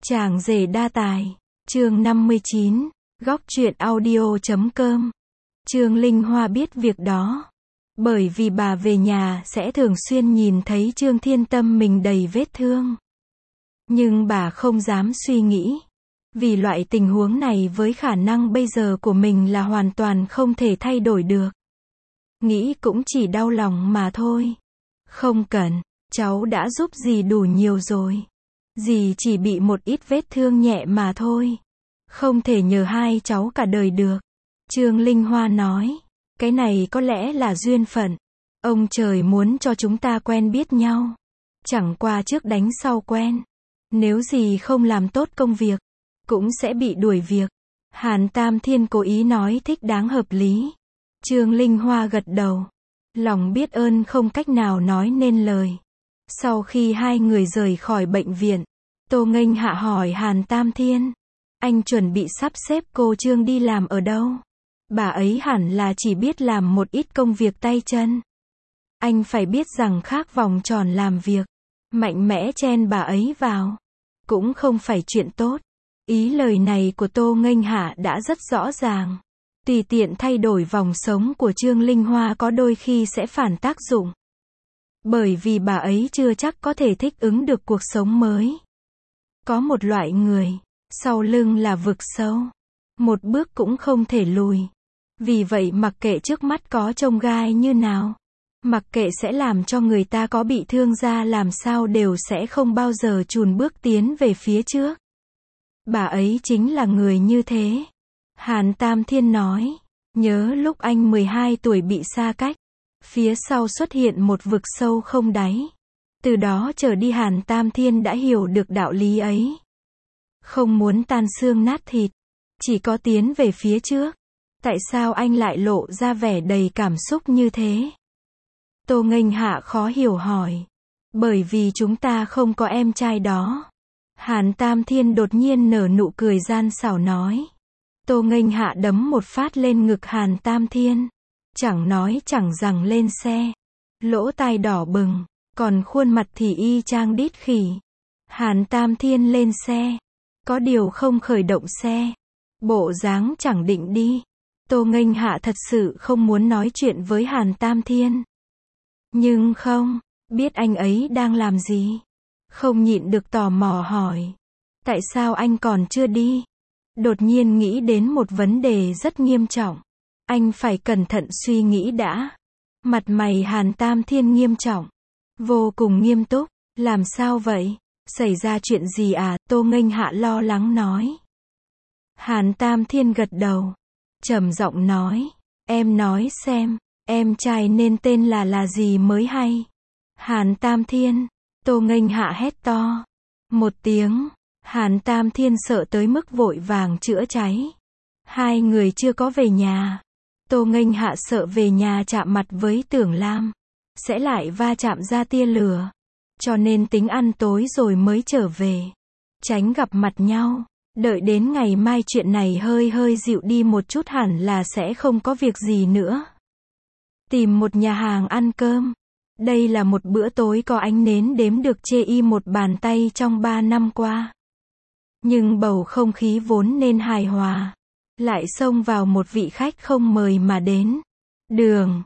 Chàng rể đa tài. Chương 59. Góc truyện audio.com. Trương Linh Hoa biết việc đó. Bởi vì bà về nhà sẽ thường xuyên nhìn thấy Trương Thiên Tâm mình đầy vết thương. Nhưng bà không dám suy nghĩ. Vì loại tình huống này với khả năng bây giờ của mình là hoàn toàn không thể thay đổi được. Nghĩ cũng chỉ đau lòng mà thôi. Không cần, cháu đã giúp dì đủ nhiều rồi. Dì chỉ bị một ít vết thương nhẹ mà thôi. Không thể nhờ hai cháu cả đời được. Trương Linh Hoa nói. Cái này có lẽ là duyên phận. Ông trời muốn cho chúng ta quen biết nhau. Chẳng qua trước đánh sau quen. Nếu dì không làm tốt công việc, cũng sẽ bị đuổi việc. Hàn Tam Thiên cố ý nói thích đáng hợp lý. Trương Linh Hoa gật đầu. Lòng biết ơn không cách nào nói nên lời. Sau khi hai người rời khỏi bệnh viện, Tô Nghênh Hạ hỏi Hàn Tam Thiên. Anh chuẩn bị sắp xếp cô Trương đi làm ở đâu? Bà ấy hẳn là chỉ biết làm một ít công việc tay chân. Anh phải biết rằng khác vòng tròn làm việc, mạnh mẽ chen bà ấy vào, cũng không phải chuyện tốt. Ý lời này của Tô Nghênh Hạ đã rất rõ ràng. Tùy tiện thay đổi vòng sống của Trương Linh Hoa có đôi khi sẽ phản tác dụng. Bởi vì bà ấy chưa chắc có thể thích ứng được cuộc sống mới. Có một loại người, sau lưng là vực sâu. Một bước cũng không thể lùi. Vì vậy mặc kệ trước mắt có chông gai như nào, mặc kệ sẽ làm cho người ta có bị thương ra làm sao đều sẽ không bao giờ chùn bước tiến về phía trước. Bà ấy chính là người như thế. Hàn Tam Thiên nói. Nhớ lúc anh 12 tuổi bị xa cách, phía sau xuất hiện một vực sâu không đáy. Từ đó trở đi Hàn Tam Thiên đã hiểu được đạo lý ấy. Không muốn tan xương nát thịt, chỉ có tiến về phía trước. Tại sao anh lại lộ ra vẻ đầy cảm xúc như thế? Tô Nghênh Hạ khó hiểu hỏi. Bởi vì chúng ta không có em trai đó. Hàn Tam Thiên đột nhiên nở nụ cười gian xảo nói. Tô Nghênh Hạ đấm một phát lên ngực Hàn Tam Thiên. Chẳng nói chẳng rằng lên xe. Lỗ tai đỏ bừng, còn khuôn mặt thì y chang đít khỉ. Hàn Tam Thiên lên xe. Có điều không khởi động xe. Bộ dáng chẳng định đi. Tô Nghênh Hạ thật sự không muốn nói chuyện với Hàn Tam Thiên. Nhưng không, biết anh ấy đang làm gì. Không nhịn được tò mò hỏi. Tại sao anh còn chưa đi? Đột nhiên nghĩ đến một vấn đề rất nghiêm trọng. Anh phải cẩn thận suy nghĩ đã. Mặt mày Hàn Tam Thiên nghiêm trọng. Vô cùng nghiêm túc. Làm sao vậy? Xảy ra chuyện gì à? Tô Nghênh Hạ lo lắng nói. Hàn Tam Thiên gật đầu. Trầm giọng nói. Em nói xem, em trai nên tên là gì mới hay? Hàn Tam Thiên. Tô Nghênh Hạ hét to. Một tiếng. Hàn Tam Thiên sợ tới mức vội vàng chữa cháy. Hai người chưa có về nhà. Tô Nghênh Hạ sợ về nhà chạm mặt với Tưởng Lam, sẽ lại va chạm ra tia lửa. Cho nên tính ăn tối rồi mới trở về. Tránh gặp mặt nhau. Đợi đến ngày mai chuyện này hơi dịu đi một chút hẳn là sẽ không có việc gì nữa. Tìm một nhà hàng ăn cơm. Đây là một bữa tối có ánh nến đếm được chê y một bàn tay trong 3 năm qua. Nhưng bầu không khí vốn nên hài hòa, lại xông vào một vị khách không mời mà đến. Đường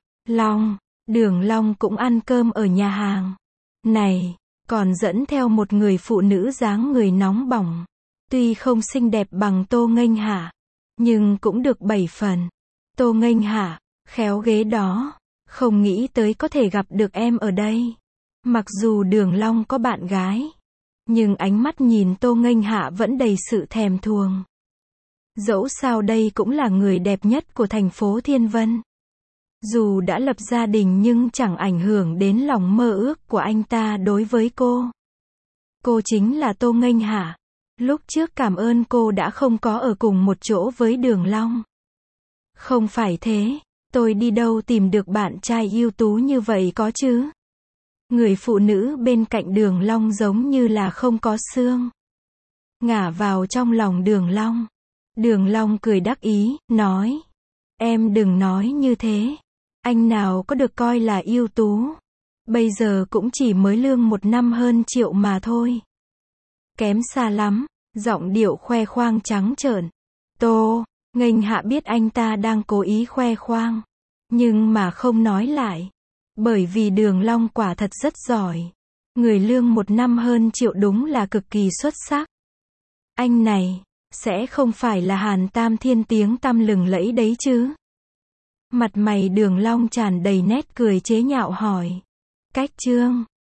Long cũng ăn cơm ở nhà hàng này, còn dẫn theo một người phụ nữ dáng người nóng bỏng. Tuy không xinh đẹp bằng Tô Nghênh Hạ, nhưng cũng được 7 phần. Tô Nghênh Hạ, khéo ghế đó, không nghĩ tới có thể gặp được em ở đây. Mặc dù Đường Long có bạn gái, nhưng ánh mắt nhìn Tô Nghênh Hạ vẫn đầy sự thèm thuồng. Dẫu sao đây cũng là người đẹp nhất của thành phố Thiên Vân. Dù đã lập gia đình nhưng chẳng ảnh hưởng đến lòng mơ ước của anh ta đối với cô. Cô chính là Tô Nghênh Hạ. Lúc trước cảm ơn cô đã không có ở cùng một chỗ với Đường Long. Không phải thế, tôi đi đâu tìm được bạn trai ưu tú như vậy có chứ? Người phụ nữ bên cạnh Đường Long giống như là không có xương. Ngả vào trong lòng Đường Long. Đường Long cười đắc ý, nói. Em đừng nói như thế. Anh nào có được coi là ưu tú. Bây giờ cũng chỉ mới lương 1 năm hơn triệu mà thôi. Kém xa lắm. Giọng điệu khoe khoang trắng trợn. Tô, nghênh hạ biết anh ta đang cố ý khoe khoang. Nhưng mà không nói lại. Bởi vì Đường Long quả thật rất giỏi. Người lương 1 năm hơn triệu đúng là cực kỳ xuất sắc. Anh này, sẽ không phải là Hàn Tam Thiên tiếng tăm lừng lẫy đấy chứ? Mặt mày Đường Long tràn đầy nét cười chế nhạo hỏi. Cách Trương.